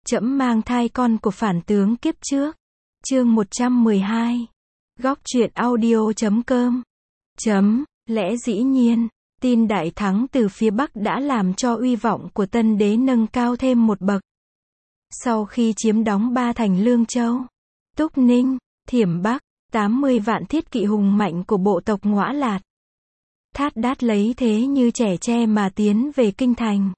Trẫm mang thai con của phản tướng kiếp trước. Chương 112. Góc truyện audio.com. Lẽ dĩ nhiên, tin đại thắng từ phía Bắc đã làm cho uy vọng của Tân Đế nâng cao thêm một bậc. Sau khi chiếm đóng ba thành Lương Châu, Túc Ninh, Thiểm Bắc, 80 vạn thiết kỵ hùng mạnh của bộ tộc Ngõa Lạt, Thát Đát lấy thế như trẻ tre mà tiến về kinh thành.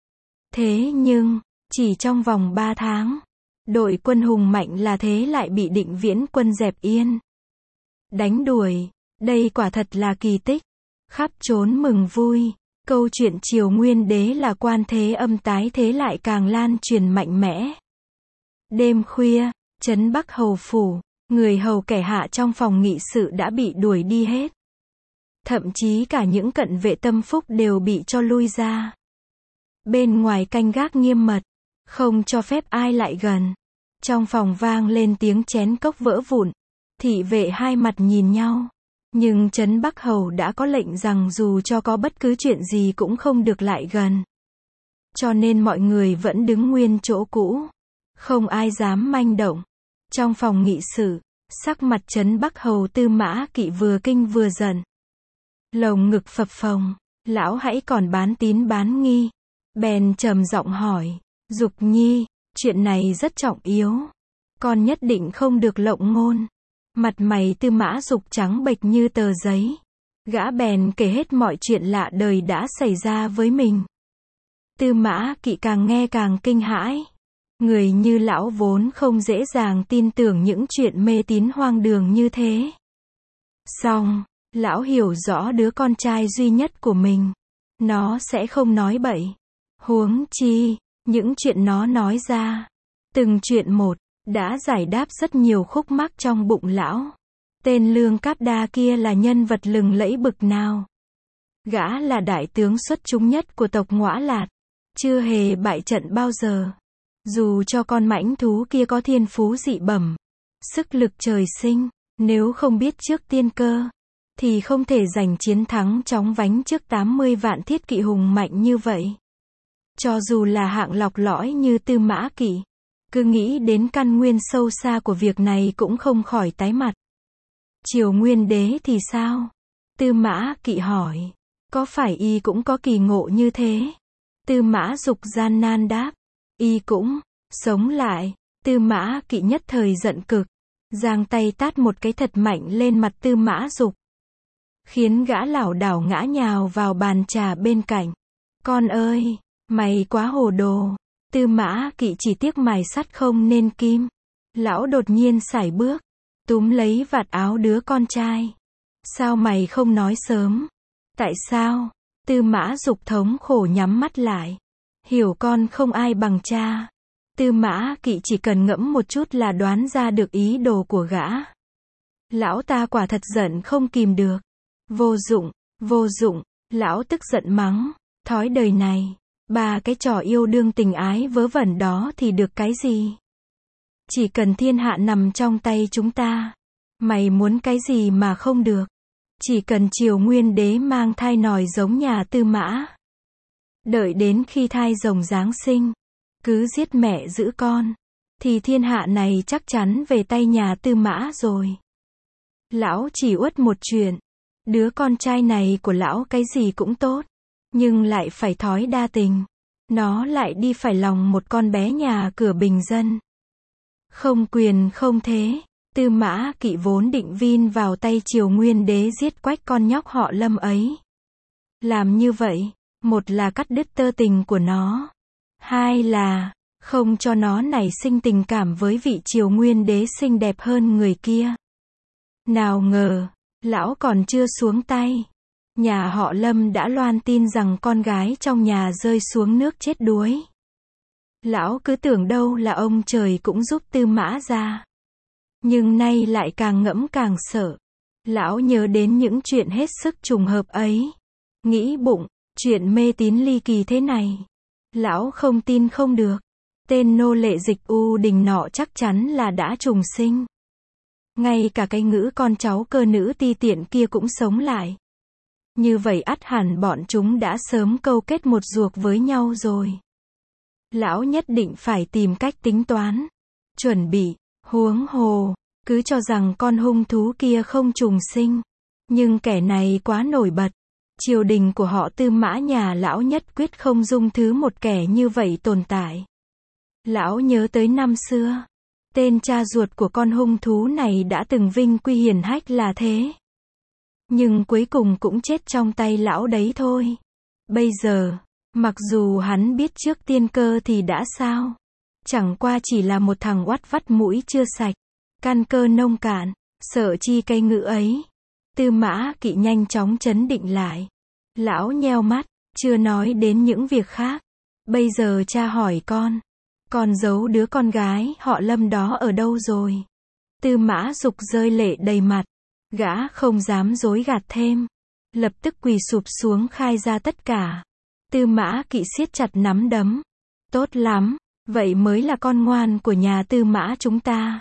Thế nhưng, chỉ trong vòng 3 tháng, đội quân hùng mạnh là thế lại bị Định Viễn quân dẹp yên, đánh đuổi. Đây quả thật là kỳ tích. Khắp trốn mừng vui. Câu chuyện Triều Nguyên Đế là quan thế âm tái thế lại càng lan truyền mạnh mẽ. Đêm khuya, trấn Bắc Hầu phủ, người hầu kẻ hạ trong phòng nghị sự đã bị đuổi đi hết. Thậm chí cả những cận vệ tâm phúc đều bị cho lui ra. Bên ngoài canh gác nghiêm mật, không cho phép ai lại gần. Trong phòng vang lên tiếng chén cốc vỡ vụn. Thị vệ hai mặt nhìn nhau. Nhưng trấn Bắc Hầu đã có lệnh rằng dù cho có bất cứ chuyện gì cũng không được lại gần. Cho nên mọi người vẫn đứng nguyên chỗ cũ. Không ai dám manh động. Trong phòng nghị sự, sắc mặt trấn Bắc Hầu Tư Mã Kỵ vừa kinh vừa giận. Lồng ngực phập phồng, lão hãy còn bán tín bán nghi. Bèn trầm giọng hỏi, Dục Nhi, chuyện này rất trọng yếu. Con nhất định không được lộng ngôn. Mặt mày Tư Mã Dục trắng bệch như tờ giấy. Gã bèn kể hết mọi chuyện lạ đời đã xảy ra với mình. Tư Mã Kỵ càng nghe càng kinh hãi. Người như lão vốn không dễ dàng tin tưởng những chuyện mê tín hoang đường như thế. Song, lão hiểu rõ đứa con trai duy nhất của mình. Nó sẽ không nói bậy. Huống chi, những chuyện nó nói ra, từng chuyện một, đã giải đáp rất nhiều khúc mắc trong bụng lão. Tên Lương Cáp Đa kia là nhân vật lừng lẫy bực nào. Gã là đại tướng xuất chúng nhất của tộc Ngõa Lạt, chưa hề bại trận bao giờ. Dù cho con mãnh thú kia có thiên phú dị bẩm, sức lực trời sinh, nếu không biết trước tiên cơ, thì không thể giành chiến thắng chóng vánh trước 80 vạn thiết kỵ hùng mạnh như vậy. Cho dù là hạng lọc lõi như Tư Mã Kỵ, cứ nghĩ đến căn nguyên sâu xa của việc này cũng không khỏi tái mặt. Triều Nguyên Đế thì sao? Tư Mã Kỵ hỏi. Có phải y cũng có kỳ ngộ như thế? Tư Mã Dục gian nan đáp. Y cũng sống lại. Tư Mã Kỵ nhất thời giận cực, giang tay tát một cái thật mạnh lên mặt Tư Mã Dục, khiến gã lảo đảo ngã nhào vào bàn trà bên cạnh. Con ơi, mày quá hồ đồ. Tư Mã Kỵ chỉ tiếc mài sắt không nên kim. Lão đột nhiên sải bước, túm lấy vạt áo đứa con trai. Sao mày không nói sớm? Tại sao? Tư Mã Dục thống khổ nhắm mắt lại. Hiểu con không ai bằng cha. Tư Mã Kỵ chỉ cần ngẫm một chút là đoán ra được ý đồ của gã. Lão ta quả thật giận không kìm được. Vô dụng, vô dụng. Lão tức giận mắng. Thói đời này. Ba cái trò yêu đương tình ái vớ vẩn đó thì được cái gì? Chỉ cần thiên hạ nằm trong tay chúng ta. Mày muốn cái gì mà không được? Chỉ cần Triều Nguyên Đế mang thai nòi giống nhà Tư Mã. Đợi đến khi thai rồng giáng sinh, cứ giết mẹ giữ con, thì thiên hạ này chắc chắn về tay nhà Tư Mã rồi. Lão chỉ uất một chuyện. Đứa con trai này của lão cái gì cũng tốt, nhưng lại phải thói đa tình. Nó lại đi phải lòng một con bé nhà cửa bình dân. Không quyền không thế. Tư Mã Kỵ vốn định vin vào tay Triều Nguyên Đế giết quách con nhóc họ Lâm ấy. Làm như vậy, một là cắt đứt tơ tình của nó, hai là không cho nó nảy sinh tình cảm với vị Triều Nguyên Đế xinh đẹp hơn người kia. Nào ngờ, lão còn chưa xuống tay, nhà họ Lâm đã loan tin rằng con gái trong nhà rơi xuống nước chết đuối. Lão cứ tưởng đâu là ông trời cũng giúp Tư Mã ra. Nhưng nay lại càng ngẫm càng sợ. Lão nhớ đến những chuyện hết sức trùng hợp ấy. Nghĩ bụng, chuyện mê tín ly kỳ thế này. Lão không tin không được. Tên nô lệ Dịch U Đình nọ chắc chắn là đã trùng sinh. Ngay cả cái ngữ con cháu cơ nữ ti tiện kia cũng sống lại. Như vậy ắt hẳn bọn chúng đã sớm câu kết một ruột với nhau rồi. Lão nhất định phải tìm cách tính toán, chuẩn bị, huống hồ, cứ cho rằng con hung thú kia không trùng sinh. Nhưng kẻ này quá nổi bật. Triều đình của họ Tư Mã nhà lão nhất quyết không dung thứ một kẻ như vậy tồn tại. Lão nhớ tới năm xưa, tên cha ruột của con hung thú này đã từng vinh quy hiển hách là thế. Nhưng cuối cùng cũng chết trong tay lão đấy thôi. Bây giờ, mặc dù hắn biết trước tiên cơ thì đã sao? Chẳng qua chỉ là một thằng oắt vắt mũi chưa sạch, căn cơ nông cạn, sợ chi cây ngữ ấy. Tư Mã Kỵ nhanh chóng trấn định lại. Lão nheo mắt, chưa nói đến những việc khác. Bây giờ cha hỏi con giấu đứa con gái họ Lâm đó ở đâu rồi? Tư Mã Dục rơi lệ đầy mặt. Gã không dám dối gạt thêm. Lập tức quỳ sụp xuống khai ra tất cả. Tư Mã Kỵ siết chặt nắm đấm. Tốt lắm, vậy mới là con ngoan của nhà Tư Mã chúng ta.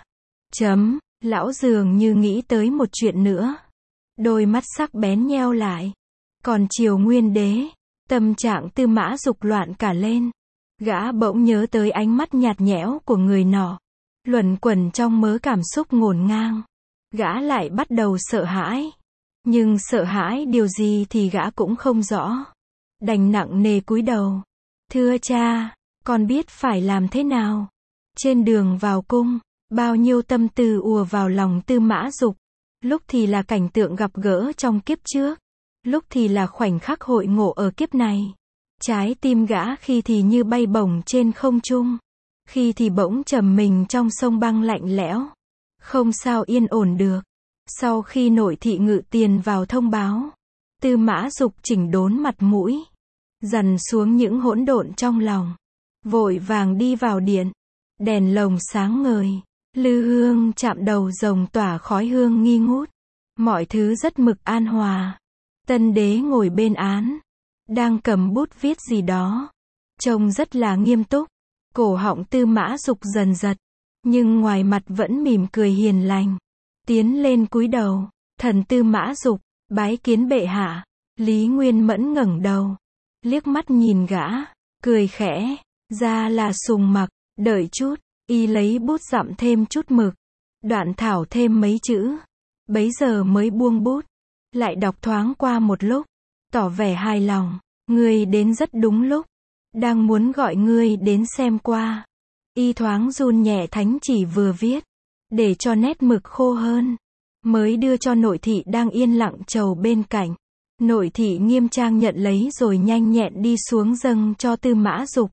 Lão dường như nghĩ tới một chuyện nữa. Đôi mắt sắc bén nheo lại. Còn Triều Nguyên Đế, tâm trạng Tư Mã Dục loạn cả lên. Gã bỗng nhớ tới ánh mắt nhạt nhẽo của người nọ, luẩn quẩn trong mớ cảm xúc ngổn ngang. Gã lại bắt đầu sợ hãi. Nhưng sợ hãi điều gì thì gã cũng không rõ. Đành nặng nề cúi đầu. Thưa cha, con biết phải làm thế nào. Trên đường vào cung, bao nhiêu tâm tư ùa vào lòng Tư Mã Dục. Lúc thì là cảnh tượng gặp gỡ trong kiếp trước, lúc thì là khoảnh khắc hội ngộ ở kiếp này. Trái tim gã khi thì như bay bổng trên không trung, khi thì bỗng trầm mình trong sông băng lạnh lẽo, không sao yên ổn được. Sau khi nội thị Ngự Tiền vào thông báo, Tư Mã Dục chỉnh đốn mặt mũi, dằn xuống những hỗn độn trong lòng, vội vàng đi vào điện. Đèn lồng sáng ngời, lư hương chạm đầu rồng tỏa khói hương nghi ngút. Mọi thứ rất mực an hòa. Tân đế ngồi bên án, đang cầm bút viết gì đó, trông rất là nghiêm túc. Cổ họng Tư Mã Dục dần giật, nhưng ngoài mặt vẫn mỉm cười hiền lành. Tiến lên cúi đầu, thần Tư Mã Dục, bái kiến bệ hạ. Lý Nguyên Mẫn ngẩng đầu, liếc mắt nhìn gã, cười khẽ, ra là Sùng Mặc, đợi chút, y lấy bút dặm thêm chút mực, đoạn thảo thêm mấy chữ, bấy giờ mới buông bút, lại đọc thoáng qua một lúc, tỏ vẻ hài lòng. Ngươi đến rất đúng lúc, đang muốn gọi ngươi đến xem qua. Y thoáng run nhẹ thánh chỉ vừa viết, để cho nét mực khô hơn, mới đưa cho nội thị đang yên lặng chầu bên cạnh. Nội thị nghiêm trang nhận lấy rồi nhanh nhẹn đi xuống dâng cho Tư Mã Dục.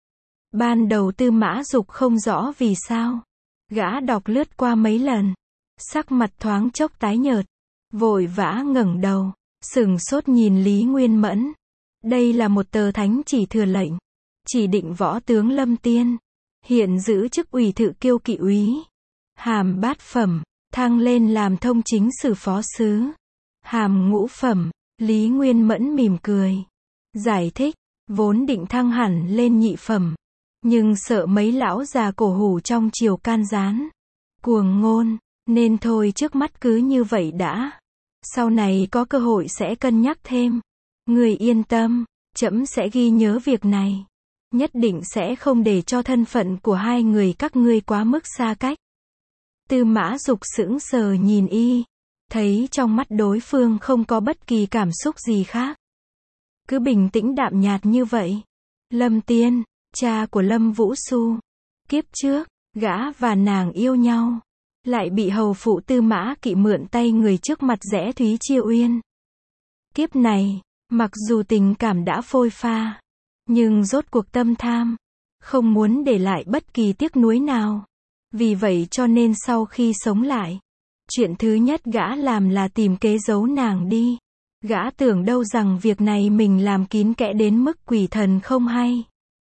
Ban đầu Tư Mã Dục không rõ vì sao, gã đọc lướt qua mấy lần, sắc mặt thoáng chốc tái nhợt, vội vã ngẩng đầu, sửng sốt nhìn Lý Nguyên Mẫn. Đây là một tờ thánh chỉ thừa lệnh, chỉ định võ tướng Lâm Tiên, hiện giữ chức ủy thự kiêu kỵ úy, hàm bát phẩm, thăng lên làm thông chính sử phó sứ, hàm ngũ phẩm. Lý Nguyên Mẫn mỉm cười, giải thích, vốn định thăng hẳn lên nhị phẩm, nhưng sợ mấy lão già cổ hủ trong triều can gián, cuồng ngôn, nên thôi trước mắt cứ như vậy đã. Sau này có cơ hội sẽ cân nhắc thêm. Người yên tâm, trẫm sẽ ghi nhớ việc này. Nhất định sẽ không để cho thân phận của hai người các ngươi quá mức xa cách. Tư Mã Dục sững sờ nhìn y, thấy trong mắt đối phương không có bất kỳ cảm xúc gì khác. Cứ bình tĩnh đạm nhạt như vậy. Lâm Tiên, cha của Lâm Vũ Xu. Kiếp trước, gã và nàng yêu nhau, lại bị hầu phụ Tư Mã Kỵ mượn tay người trước mặt rẽ Thúy Chiêu Uyên. Kiếp này, mặc dù tình cảm đã phôi pha, nhưng rốt cuộc tâm tham, không muốn để lại bất kỳ tiếc nuối nào. Vì vậy cho nên sau khi sống lại, chuyện thứ nhất gã làm là tìm kế giấu nàng đi. Gã tưởng đâu rằng việc này mình làm kín kẽ đến mức quỷ thần không hay.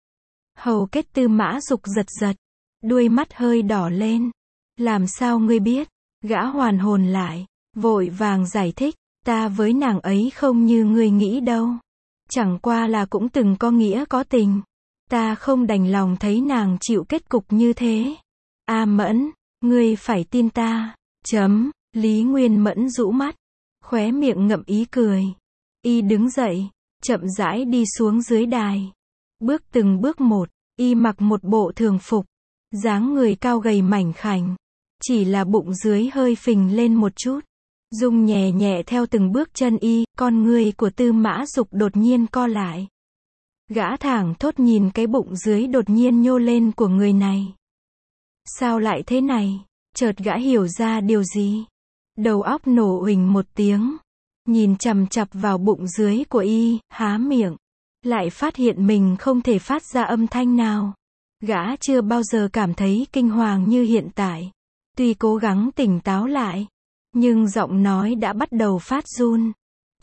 Hầu kết Tư Mã Dục giật giật, đuôi mắt hơi đỏ lên. Làm sao ngươi biết? Gã hoàn hồn lại, vội vàng giải thích, ta với nàng ấy không như ngươi nghĩ đâu. Chẳng qua là cũng từng có nghĩa có tình. Ta không đành lòng thấy nàng chịu kết cục như thế. A Mẫn, ngươi phải tin ta. Lý Nguyên Mẫn rũ mắt, khóe miệng ngậm ý cười. Y đứng dậy, chậm rãi đi xuống dưới đài. Bước từng bước một, Y mặc một bộ thường phục, dáng người cao gầy mảnh khảnh, chỉ là bụng dưới hơi phình lên một chút. Rung nhẹ nhẹ theo từng bước chân Y, con người của Tư Mã Dục đột nhiên co lại. Gã thẳng thốt nhìn cái bụng dưới đột nhiên nhô lên của người này. Sao lại thế này? Chợt gã hiểu ra điều gì. Đầu óc nổ huỳnh một tiếng. Nhìn chằm chằm vào bụng dưới của Y, há miệng. Lại phát hiện mình không thể phát ra âm thanh nào. Gã chưa bao giờ cảm thấy kinh hoàng như hiện tại. Tuy cố gắng tỉnh táo lại, nhưng giọng nói đã bắt đầu phát run.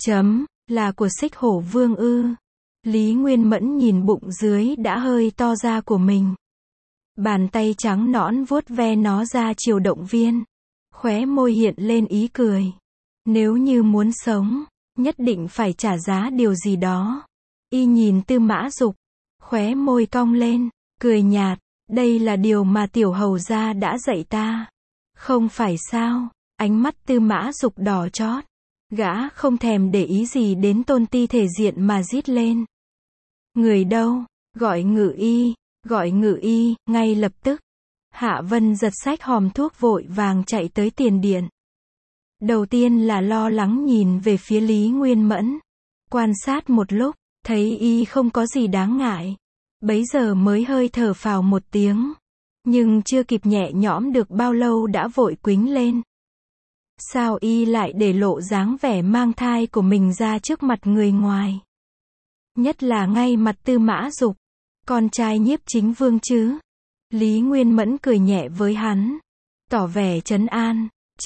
Là của Xích Hổ Vương ư? Lý Nguyên Mẫn nhìn bụng dưới đã hơi to ra của mình. Bàn tay trắng nõn vuốt ve nó ra chiều động viên. Khóe môi hiện lên ý cười. Nếu như muốn sống, nhất định phải trả giá điều gì đó. Y nhìn Tư Mã Dục, khóe môi cong lên, cười nhạt. Đây là điều mà tiểu hầu gia đã dạy ta. Không phải sao? Ánh mắt Tư Mã Dục đỏ chót. Gã không thèm để ý gì đến Tôn Ti thể diện mà rít lên. Người đâu? Gọi Ngự Y, gọi Ngự Y, ngay lập tức. Hạ Vân giật xách hòm thuốc vội vàng chạy tới tiền điện. Đầu tiên là lo lắng nhìn về phía Lý Nguyên Mẫn. Quan sát một lúc, thấy Y không có gì đáng ngại. Bấy giờ mới hơi thở phào một tiếng. Nhưng chưa kịp nhẹ nhõm được bao lâu đã vội quýnh lên. Sao Y lại để lộ dáng vẻ mang thai của mình ra trước mặt người ngoài? Nhất là ngay mặt Tư Mã Dục, con trai Nhiếp Chính Vương chứ? Lý Nguyên Mẫn cười nhẹ với hắn, tỏ vẻ trấn an.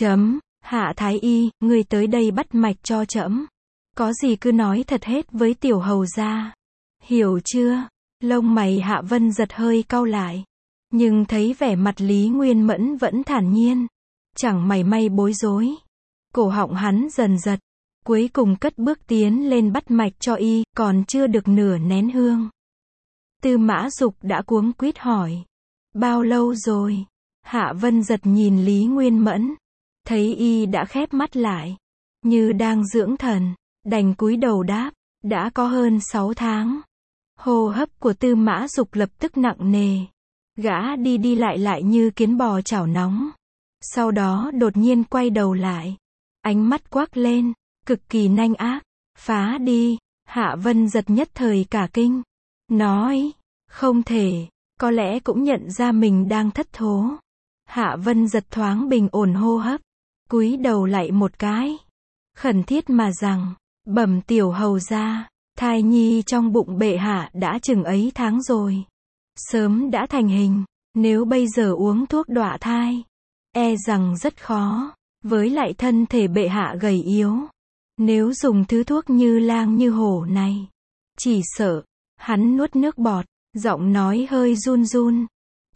Hạ Thái Y, ngươi tới đây bắt mạch cho trẫm. Có gì cứ nói thật hết với tiểu hầu gia. Hiểu chưa? Lông mày Hạ Vân giật hơi cau lại. Nhưng thấy vẻ mặt Lý Nguyên Mẫn vẫn thản nhiên. Chẳng mảy may bối rối. Cổ họng hắn dần giật. Cuối cùng cất bước tiến lên bắt mạch cho Y, còn chưa được nửa nén hương. Tư Mã Dục đã cuống quýt hỏi. Bao lâu rồi? Hạ Vân giật nhìn Lý Nguyên Mẫn. Thấy Y đã khép mắt lại. Như đang dưỡng thần. Đành cúi đầu đáp. Đã có hơn 6 tháng. Hô hấp của Tư Mã Dục lập tức nặng nề. Gã đi lại như kiến bò chảo nóng. Sau đó đột nhiên quay đầu lại. Ánh mắt quắc lên. Cực kỳ nanh ác. Phá đi. Hạ Vân giật nhất thời cả kinh. Nói. Không thể. Có lẽ cũng nhận ra mình đang thất thố. Hạ Vân giật thoáng bình ổn hô hấp. Cúi đầu lại một cái. Khẩn thiết mà rằng. Bẩm tiểu hầu gia. Thai nhi trong bụng bệ hạ đã chừng ấy tháng rồi. Sớm đã thành hình. Nếu bây giờ uống thuốc đọa thai, e rằng rất khó. Với lại thân thể bệ hạ gầy yếu. Nếu dùng thứ thuốc như lang như hổ này, chỉ sợ. Hắn nuốt nước bọt, giọng nói hơi run run.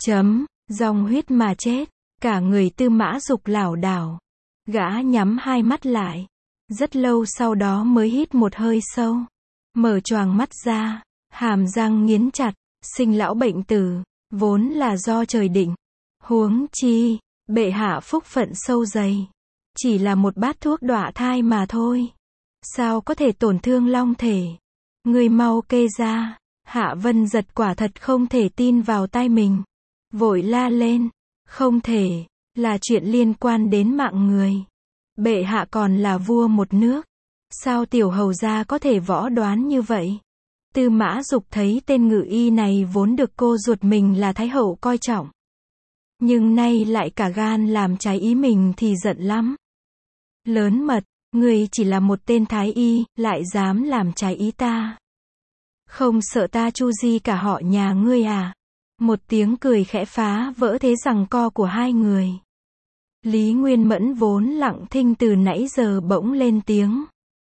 Dòng huyết mà chết. Cả người Tư Mã Dục lảo đảo. Gã nhắm hai mắt lại. Rất lâu sau đó mới hít một hơi sâu. Mở choàng mắt ra. Hàm răng nghiến chặt. Sinh lão bệnh tử. Vốn là do trời định. Huống chi. Bệ hạ phúc phận sâu dày. Chỉ là một bát thuốc đọa thai mà thôi. Sao có thể tổn thương long thể? Người mau kê ra. Hạ Vân giật quả thật không thể tin vào tai mình. Vội la lên. Không thể. Là chuyện liên quan đến mạng người. Bệ hạ còn là vua một nước. Sao tiểu hầu gia có thể võ đoán như vậy? Tư Mã Dục thấy tên Ngự Y này vốn được cô ruột mình là Thái hậu coi trọng. Nhưng nay lại cả gan làm trái ý mình thì giận lắm. Lớn mật, ngươi chỉ là một tên Thái Y, lại dám làm trái ý ta. Không sợ ta chu di cả họ nhà ngươi à? Một tiếng cười khẽ phá vỡ thế giằng co của hai người. Lý Nguyên Mẫn vốn lặng thinh từ nãy giờ bỗng lên tiếng.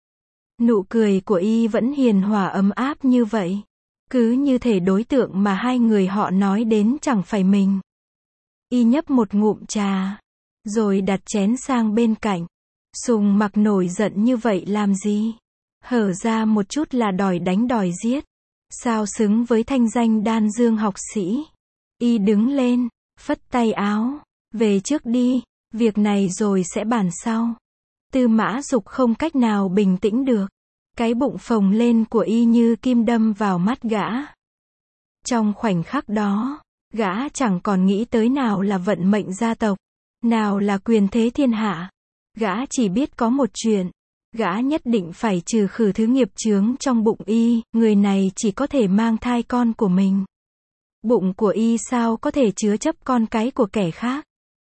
Nụ cười của Y vẫn hiền hòa ấm áp như vậy. Cứ như thể đối tượng mà hai người họ nói đến chẳng phải mình. Y nhấp một ngụm trà. Rồi đặt chén sang bên cạnh. Sùng Mặc nổi giận như vậy làm gì? Hở ra một chút là đòi đánh đòi giết. Sao xứng với thanh danh đan dương học sĩ? Y đứng lên. Phất tay áo. Về trước đi. Việc này rồi sẽ bàn sau. Tư Mã Dục không cách nào bình tĩnh được. Cái bụng phồng lên của Y như kim đâm vào mắt gã. Trong khoảnh khắc đó, gã chẳng còn nghĩ tới nào là vận mệnh gia tộc, nào là quyền thế thiên hạ. Gã chỉ biết có một chuyện, gã nhất định phải trừ khử thứ nghiệp chướng trong bụng y, người này chỉ có thể mang thai con của mình. Bụng của y sao có thể chứa chấp con cái của kẻ khác?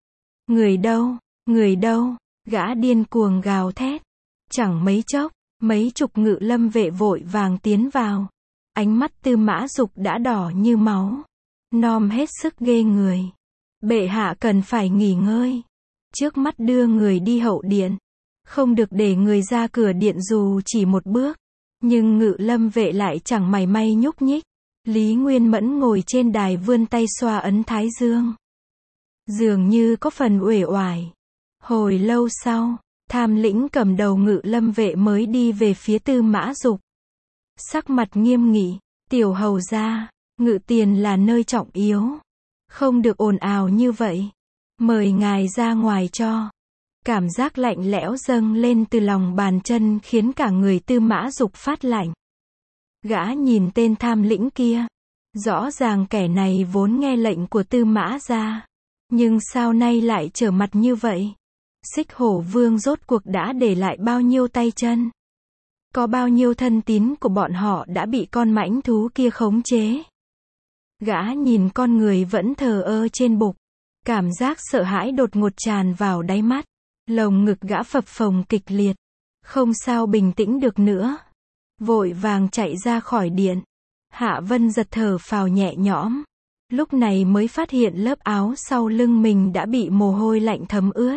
Người đâu, gã điên cuồng gào thét. Chẳng mấy chốc, mấy chục ngự lâm vệ vội vàng tiến vào. Ánh mắt Tư Mã Dục đã đỏ như máu. Nom hết sức ghê người. Bệ hạ cần phải nghỉ ngơi. Trước mắt đưa người đi hậu điện. Không được để người ra cửa điện dù chỉ một bước. Nhưng ngự lâm vệ lại chẳng mảy may nhúc nhích. Lý Nguyên Mẫn ngồi trên đài vươn tay xoa ấn thái dương. Dường như có phần uể oải. Hồi lâu sau, Tham Lĩnh cầm đầu ngự lâm vệ mới đi về phía Tư Mã Dục. Sắc mặt nghiêm nghị, tiểu hầu gia, ngự tiền là nơi trọng yếu. Không được ồn ào như vậy. Mời ngài ra ngoài cho. Cảm giác lạnh lẽo dâng lên từ lòng bàn chân khiến cả người Tư Mã Dục phát lạnh. Gã nhìn tên Tham Lĩnh kia. Rõ ràng kẻ này vốn nghe lệnh của Tư Mã gia. Nhưng sao nay lại trở mặt như vậy? Xích Hổ Vương rốt cuộc đã để lại bao nhiêu tay chân? Có bao nhiêu thân tín của bọn họ đã bị con mãnh thú kia khống chế? Gã nhìn con người vẫn thờ ơ trên bục. Cảm giác sợ hãi đột ngột tràn vào đáy mắt. Lồng ngực gã phập phồng kịch liệt. Không sao bình tĩnh được nữa. Vội vàng chạy ra khỏi điện. Hạ Vân giật thở phào nhẹ nhõm. Lúc này mới phát hiện lớp áo sau lưng mình đã bị mồ hôi lạnh thấm ướt.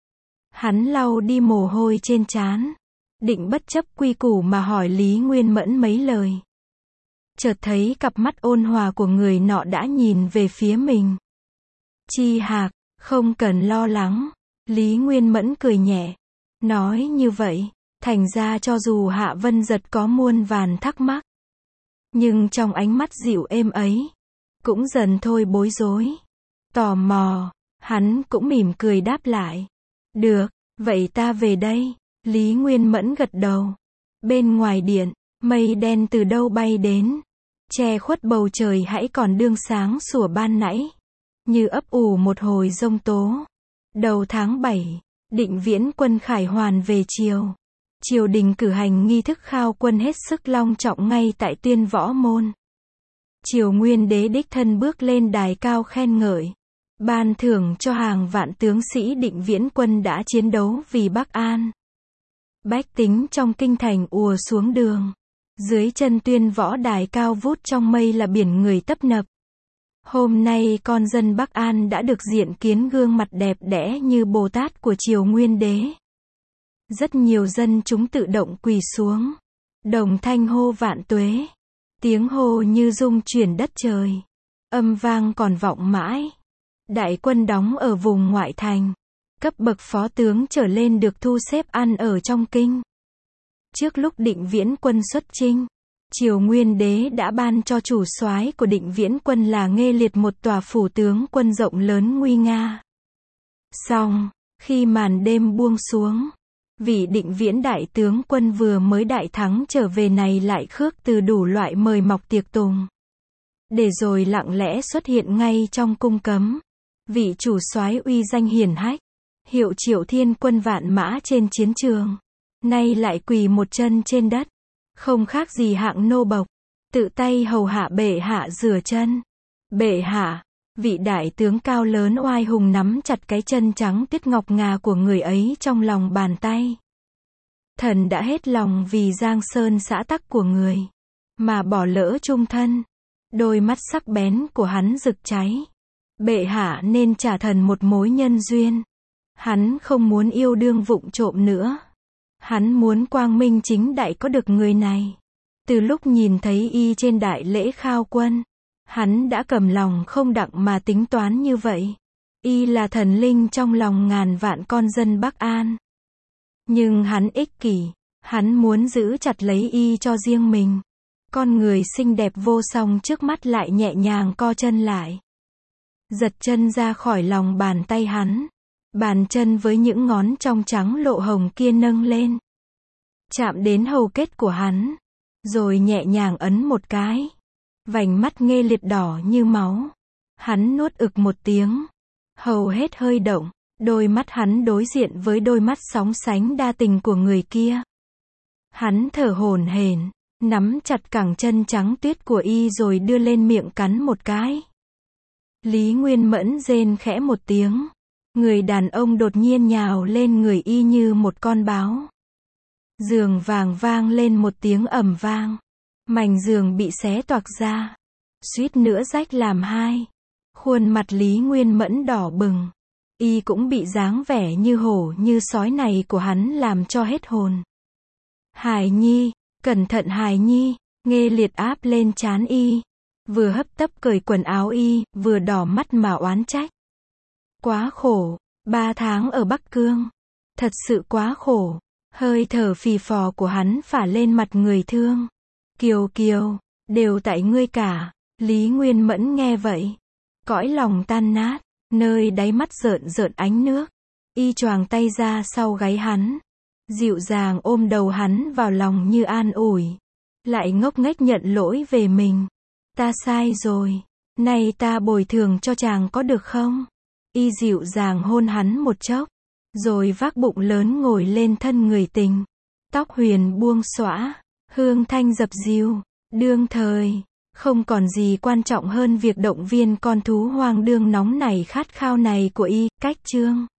Hắn lau đi mồ hôi trên trán. Định bất chấp quy củ mà hỏi Lý Nguyên Mẫn mấy lời. Chợt thấy cặp mắt ôn hòa của người nọ đã nhìn về phía mình. Chi Hạc, không cần lo lắng. Lý Nguyên Mẫn cười nhẹ. Nói như vậy, thành ra cho dù Hạ Vân giật có muôn vàn thắc mắc. Nhưng trong ánh mắt dịu êm ấy, cũng dần thôi bối rối. Tò mò, hắn cũng mỉm cười đáp lại. Được, vậy ta về đây. Lý Nguyên Mẫn gật đầu. Bên ngoài điện, mây đen từ đâu bay đến. Che khuất bầu trời hãy còn đương sáng sủa ban nãy. Như ấp ủ một hồi giông tố. Đầu tháng 7, Định Viễn quân khải hoàn về triều. Triều đình cử hành nghi thức khao quân hết sức long trọng ngay tại Tuyên Võ Môn. Triều Nguyên đế đích thân bước lên đài cao khen ngợi. Ban thưởng cho hàng vạn tướng sĩ Định Viễn quân đã chiến đấu vì Bắc An. Bách tính trong kinh thành ùa xuống đường. Dưới chân Tuyên Võ đài cao vút trong mây là biển người tấp nập. Hôm nay con dân Bắc An đã được diện kiến gương mặt đẹp đẽ như Bồ Tát của Triều Nguyên đế. Rất nhiều dân chúng tự động quỳ xuống. Đồng thanh hô vạn tuế. Tiếng hô như rung chuyển đất trời. Âm vang còn vọng mãi. Đại quân đóng ở vùng ngoại thành. Cấp bậc phó tướng trở lên được thu xếp ăn ở trong kinh. Trước lúc Định Viễn quân xuất chinh, Triều Nguyên đế đã ban cho chủ soái của Định Viễn quân là Nghê Liệt một tòa phủ tướng quân rộng lớn nguy nga. Xong, khi màn đêm buông xuống, vị Định Viễn đại tướng quân vừa mới đại thắng trở về này lại khước từ đủ loại mời mọc tiệc tùng. Để rồi lặng lẽ xuất hiện ngay trong cung cấm. Vị chủ soái uy danh hiển hách, hiệu Triệu Thiên quân vạn mã trên chiến trường, nay lại quỳ một chân trên đất, không khác gì hạng nô bộc, tự tay hầu hạ bệ hạ rửa chân. Bệ hạ, vị đại tướng cao lớn oai hùng nắm chặt cái chân trắng tuyết ngọc ngà của người ấy trong lòng bàn tay. Thần đã hết lòng vì Giang Sơn xã tắc của người, mà bỏ lỡ chung thân. Đôi mắt sắc bén của hắn rực cháy. Bệ hạ nên trả thần một mối nhân duyên. Hắn không muốn yêu đương vụng trộm nữa. Hắn muốn quang minh chính đại có được người này. Từ lúc nhìn thấy y trên đại lễ khao quân, hắn đã cầm lòng không đặng mà tính toán như vậy. Y là thần linh trong lòng ngàn vạn con dân Bắc An. Nhưng hắn ích kỷ, hắn muốn giữ chặt lấy y cho riêng mình. Con người xinh đẹp vô song trước mắt lại nhẹ nhàng co chân lại. Giật chân ra khỏi lòng bàn tay hắn. Bàn chân với những ngón trong trắng lộ hồng kia nâng lên. Chạm đến hầu kết của hắn. Rồi nhẹ nhàng ấn một cái. Vành mắt Nghê Liệt đỏ như máu. Hắn nuốt ực một tiếng. Hầu hết hơi động. Đôi mắt hắn đối diện với đôi mắt sóng sánh đa tình của người kia. Hắn thở hổn hển, nắm chặt cẳng chân trắng tuyết của y rồi đưa lên miệng cắn một cái. Lý Nguyên Mẫn rên khẽ một tiếng. Người đàn ông đột nhiên nhào lên người y như một con báo. Giường vàng vang lên một tiếng ầm vang. Mảnh giường bị xé toạc ra. Suýt nữa rách làm hai. Khuôn mặt Lý Nguyên Mẫn đỏ bừng. Y cũng bị dáng vẻ như hổ như sói này của hắn làm cho hết hồn. Hải Nhi, cẩn thận Hải Nhi. Nghê Liệt áp lên trán y. Vừa hấp tấp cởi quần áo y, vừa đỏ mắt mà oán trách. Quá khổ, 3 tháng ở Bắc Cương. Thật sự quá khổ. Hơi thở phì phò của hắn phả lên mặt người thương. Kiều Kiều, đều tại ngươi cả. Lý Nguyên Mẫn nghe vậy. Cõi lòng tan nát, nơi đáy mắt rợn rợn ánh nước. Y choàng tay ra sau gáy hắn. Dịu dàng ôm đầu hắn vào lòng như an ủi. Lại ngốc nghếch nhận lỗi về mình. Ta sai rồi. Nay ta bồi thường cho chàng có được không? Y dịu dàng hôn hắn một chốc. Rồi vác bụng lớn ngồi lên thân người tình. Tóc huyền buông xõa. Hương thanh dập dìu. Đương thời. Không còn gì quan trọng hơn việc động viên con thú hoang đương nóng nảy khát khao này của y. Cách chương